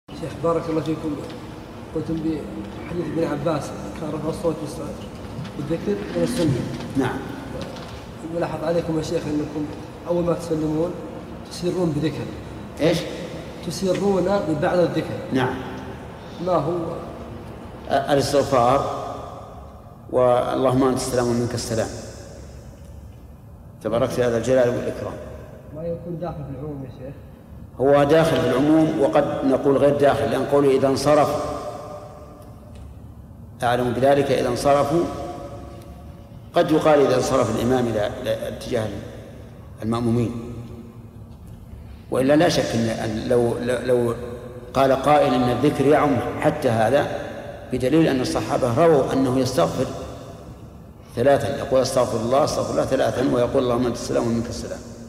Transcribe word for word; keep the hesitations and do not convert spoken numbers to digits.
شيخ بارك الله فيكم، قلتم بحديث ابن عباس كان رفع الصوت بالذكر من السنة. نعم. يلاحظ عليكم يا شيخ أنكم أول ما تسلمون تسيرون بذكر. إيش؟ تسيرون ببعض الذكر. نعم. ما هو؟ الاستغفار واللهم أنت السلام ومنك السلام تباركت يا ذا الجلال والإكرام. ما يكون داخل في العموم يا شيخ؟ هو داخل في العموم، وقد نقول غير داخل، لأن قوله إذا انصرف أعلم بذلك إذا انصرفوا، قد يقال إذا انصرف الإمام إلى اتجاه المأمومين، وإلا لا شك أن لو, لو قال قائل أن الذكر يعم حتى هذا، بدليل أن الصحابة رووا أنه يستغفر ثلاثا، يقول استغفر الله استغفر الله ثلاثا، ويقول اللهم أنت السلام ومنك السلام.